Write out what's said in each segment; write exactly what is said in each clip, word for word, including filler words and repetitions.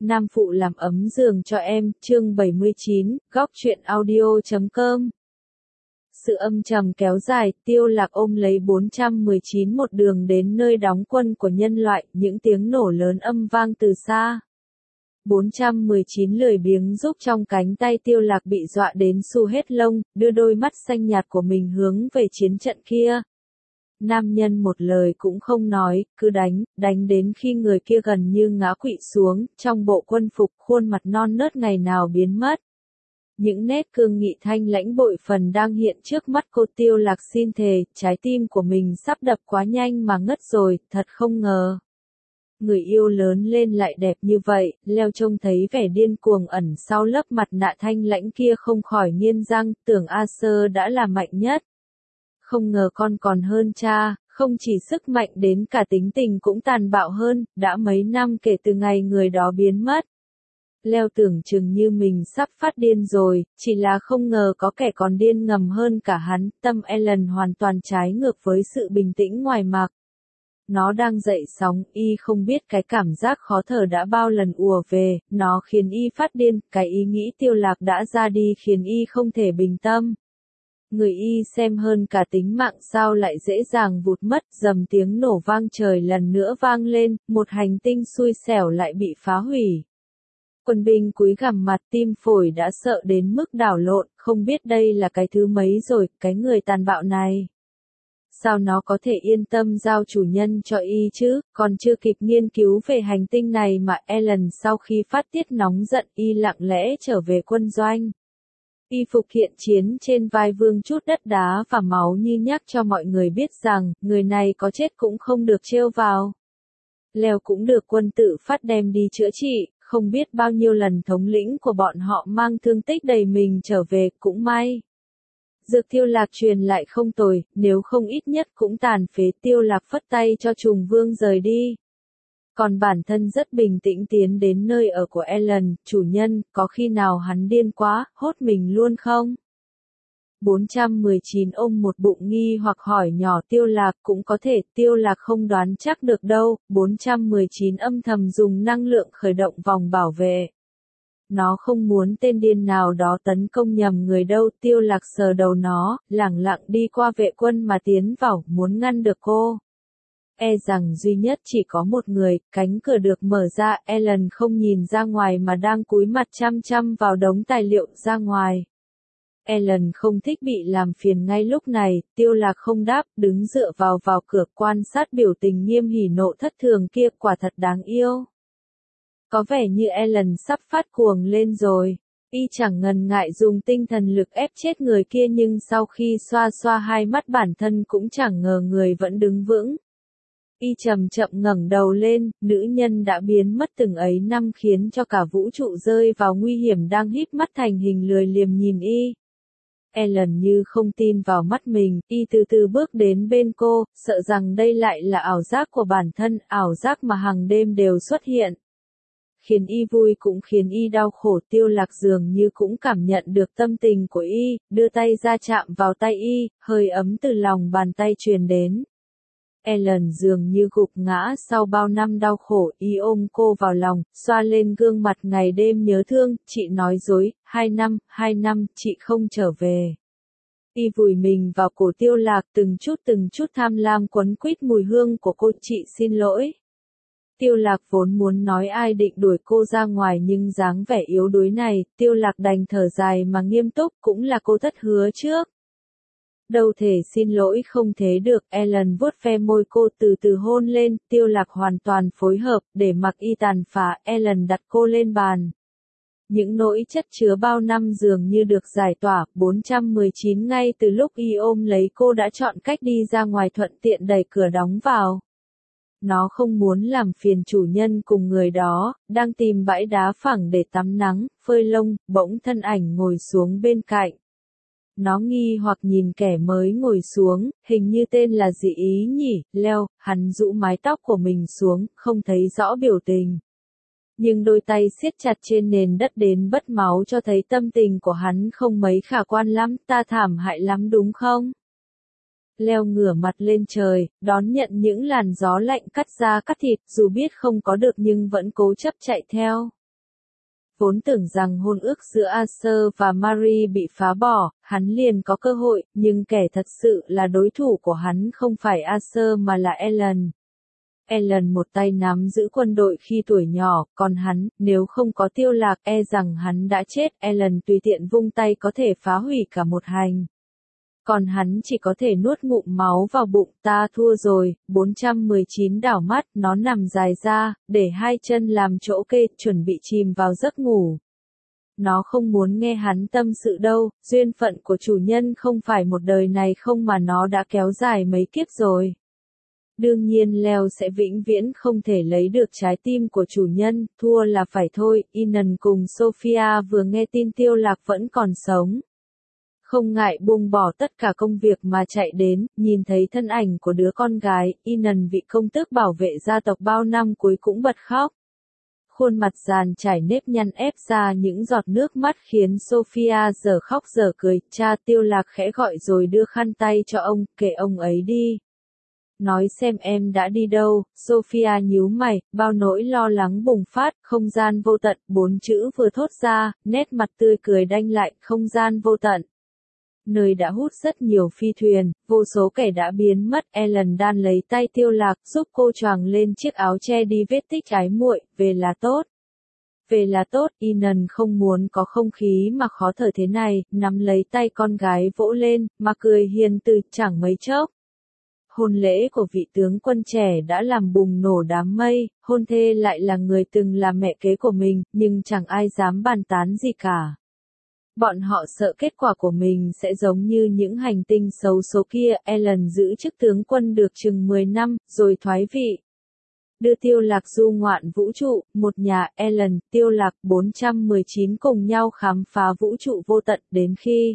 Nam phụ làm ấm giường cho em, chương bảy mươi chín, góc truyện audio chấm com. Sự âm trầm kéo dài, Tiêu Lạc ôm lấy bốn trăm mười chín một đường đến nơi đóng quân của nhân loại, những tiếng nổ lớn âm vang từ xa. bốn trăm mười chín lười biếng rúc trong cánh tay Tiêu Lạc bị dọa đến xù hết lông, đưa đôi mắt xanh nhạt của mình hướng về chiến trận kia. Nam nhân một lời cũng không nói, cứ đánh, đánh đến khi người kia gần như ngã quỵ xuống, trong bộ quân phục, khuôn mặt non nớt ngày nào biến mất. Những nét cương nghị thanh lãnh bội phần đang hiện trước mắt cô. Tiêu Lạc xin thề, trái tim của mình sắp đập quá nhanh mà ngất rồi, thật không ngờ. Người yêu lớn lên lại đẹp như vậy, Leo trông thấy vẻ điên cuồng ẩn sau lớp mặt nạ thanh lãnh kia không khỏi nghiến răng, tưởng A Sơ đã là mạnh nhất. Không ngờ con còn hơn cha, không chỉ sức mạnh đến cả tính tình cũng tàn bạo hơn, đã mấy năm kể từ ngày người đó biến mất. Leo tưởng chừng như mình sắp phát điên rồi, chỉ là không ngờ có kẻ còn điên ngầm hơn cả hắn, tâm Ellen hoàn toàn trái ngược với sự bình tĩnh ngoài mặt. Nó đang dậy sóng, y không biết cái cảm giác khó thở đã bao lần ùa về, nó khiến y phát điên, cái ý nghĩ Tiêu Lạc đã ra đi khiến y không thể bình tâm. Người y xem hơn cả tính mạng sao lại dễ dàng vụt mất, dầm tiếng nổ vang trời lần nữa vang lên, một hành tinh xui xẻo lại bị phá hủy. Quân binh cúi gằm mặt, tim phổi đã sợ đến mức đảo lộn, không biết đây là cái thứ mấy rồi, cái người tàn bạo này. Sao nó có thể yên tâm giao chủ nhân cho y chứ, còn chưa kịp nghiên cứu về hành tinh này mà Ellen sau khi phát tiết nóng giận y lặng lẽ trở về quân doanh. Y phục hiện chiến trên vai vương chút đất đá và máu như nhắc cho mọi người biết rằng, người này có chết cũng không được trêu vào. Leo cũng được quân tự phát đem đi chữa trị, không biết bao nhiêu lần thống lĩnh của bọn họ mang thương tích đầy mình trở về, cũng may. Dược Tiêu Lạc truyền lại không tồi, nếu không ít nhất cũng tàn phế. Tiêu Lạc phất tay cho Trùng Vương rời đi. Còn bản thân rất bình tĩnh tiến đến nơi ở của Ellen, chủ nhân, có khi nào hắn điên quá, hốt mình luôn không? bốn trăm mười chín ôm một bụng nghi hoặc hỏi nhỏ Tiêu Lạc, cũng có thể, Tiêu Lạc không đoán chắc được đâu. bốn trăm mười chín âm thầm dùng năng lượng khởi động vòng bảo vệ. Nó không muốn tên điên nào đó tấn công nhầm người đâu. Tiêu Lạc sờ đầu nó, lẳng lặng đi qua vệ quân mà tiến vào, muốn ngăn được cô. E rằng duy nhất chỉ có một người, cánh cửa được mở ra, Ellen không nhìn ra ngoài mà đang cúi mặt chăm chăm vào đống tài liệu ra ngoài. Ellen không thích bị làm phiền ngay lúc này, Tiêu Lạc không đáp, đứng dựa vào vào cửa quan sát biểu tình nghiêm hỉ nộ thất thường kia, quả thật đáng yêu. Có vẻ như Ellen sắp phát cuồng lên rồi. Y chẳng ngần ngại dùng tinh thần lực ép chết người kia nhưng sau khi xoa xoa hai mắt bản thân cũng chẳng ngờ người vẫn đứng vững. Y chậm chậm ngẩng đầu lên, nữ nhân đã biến mất từng ấy năm khiến cho cả vũ trụ rơi vào nguy hiểm đang híp mắt thành hình lười liềm nhìn y. Ellen như không tin vào mắt mình, y từ từ bước đến bên cô, sợ rằng đây lại là ảo giác của bản thân, ảo giác mà hàng đêm đều xuất hiện. Khiến y vui cũng khiến y đau khổ. Tiêu Lạc dường như cũng cảm nhận được tâm tình của y, đưa tay ra chạm vào tay y, hơi ấm từ lòng bàn tay truyền đến. Ellen dường như gục ngã sau bao năm đau khổ, y ôm cô vào lòng, xoa lên gương mặt ngày đêm nhớ thương, chị nói dối, hai năm, hai năm, chị không trở về. Y vùi mình vào cổ Tiêu Lạc, từng chút từng chút tham lam quấn quýt mùi hương của cô, chị xin lỗi. Tiêu Lạc vốn muốn nói ai định đuổi cô ra ngoài nhưng dáng vẻ yếu đuối này, Tiêu Lạc đành thở dài mà nghiêm túc, cũng là cô thất hứa trước. Đâu thể xin lỗi không thế được. Ellen vuốt ve môi cô từ từ hôn lên, Tiêu Lạc hoàn toàn phối hợp, để mặc y tàn phá. Ellen đặt cô lên bàn. Những nỗi chất chứa bao năm dường như được giải tỏa. bốn trăm mười chín ngay từ lúc y ôm lấy cô đã chọn cách đi ra ngoài, thuận tiện đẩy cửa đóng vào. Nó không muốn làm phiền chủ nhân cùng người đó, đang tìm bãi đá phẳng để tắm nắng, phơi lông, bỗng thân ảnh ngồi xuống bên cạnh. Nó nghi hoặc nhìn kẻ mới ngồi xuống, hình như tên là gì ý nhỉ, Leo, hắn rũ mái tóc của mình xuống, không thấy rõ biểu tình. Nhưng đôi tay siết chặt trên nền đất đến bất máu cho thấy tâm tình của hắn không mấy khả quan lắm, ta thảm hại lắm đúng không? Leo ngửa mặt lên trời, đón nhận những làn gió lạnh cắt da cắt thịt, dù biết không có được nhưng vẫn cố chấp chạy theo. vốn tưởng rằng hôn ước giữa Arthur và Mary bị phá bỏ, hắn liền có cơ hội, nhưng kẻ thật sự là đối thủ của hắn không phải Arthur mà là Ellen. Ellen một tay nắm giữ quân đội khi tuổi nhỏ, còn hắn, nếu không có Tiêu Lạc e rằng hắn đã chết. Ellen tùy tiện vung tay có thể phá hủy cả một hành. Còn hắn chỉ có thể nuốt ngụm máu vào bụng. Ta thua rồi. bốn trăm mười chín đảo mắt, nó nằm dài ra, để hai chân làm chỗ kê, chuẩn bị chìm vào giấc ngủ. Nó không muốn nghe hắn tâm sự đâu, duyên phận của chủ nhân không phải một đời này không mà nó đã kéo dài mấy kiếp rồi. Đương nhiên Leo sẽ vĩnh viễn không thể lấy được trái tim của chủ nhân, thua là phải thôi. Inan cùng Sophia vừa nghe tin Tiêu Lạc vẫn còn sống. Không ngại buông bỏ tất cả công việc mà chạy đến, nhìn thấy thân ảnh của đứa con gái, Inan vị công tước bảo vệ gia tộc bao năm cuối cũng bật khóc. Khuôn mặt dàn trải nếp nhăn ép ra những giọt nước mắt khiến Sophia giờ khóc giờ cười. Cha Tiêu Lạc khẽ gọi rồi đưa khăn tay cho ông, kệ ông ấy đi. Nói xem em đã đi đâu. Sophia nhíu mày, bao nỗi lo lắng bùng phát. Không gian vô tận, bốn chữ vừa thốt ra, nét mặt tươi cười đanh lại. Không gian vô tận. Nơi đã hút rất nhiều phi thuyền, vô số kẻ đã biến mất. Ellen đan lấy tay Tiêu Lạc, giúp cô choàng lên chiếc áo che đi vết tích ái muội. Về là tốt. Về là tốt. Inan không muốn có không khí mà khó thở thế này, nắm lấy tay con gái vỗ lên, mà cười hiền từ, chẳng mấy chốc. Hôn lễ của vị tướng quân trẻ đã làm bùng nổ đám mây, hôn thê lại là người từng là mẹ kế của mình, nhưng chẳng ai dám bàn tán gì cả. Bọn họ sợ kết quả của mình sẽ giống như những hành tinh xấu số kia. Ellen giữ chức tướng quân được chừng mười năm, rồi thoái vị. Đưa Tiêu Lạc du ngoạn vũ trụ, một nhà. Ellen, Tiêu Lạc, bốn trăm mười chín cùng nhau khám phá vũ trụ vô tận, đến khi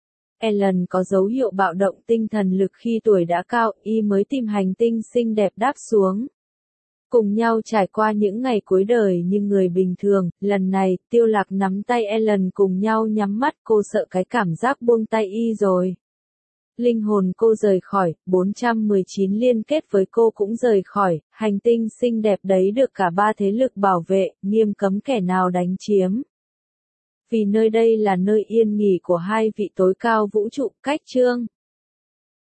Ellen có dấu hiệu bạo động tinh thần lực khi tuổi đã cao, y mới tìm hành tinh xinh đẹp đáp xuống. Cùng nhau trải qua những ngày cuối đời như người bình thường, lần này, Tiêu Lạc nắm tay Ellen cùng nhau nhắm mắt. Cô sợ cái cảm giác buông tay y rồi. Linh hồn cô rời khỏi, bốn trăm mười chín liên kết với cô cũng rời khỏi. Hành tinh xinh đẹp đấy được cả ba thế lực bảo vệ, nghiêm cấm kẻ nào đánh chiếm. Vì nơi đây là nơi yên nghỉ của hai vị tối cao vũ trụ. Cách chương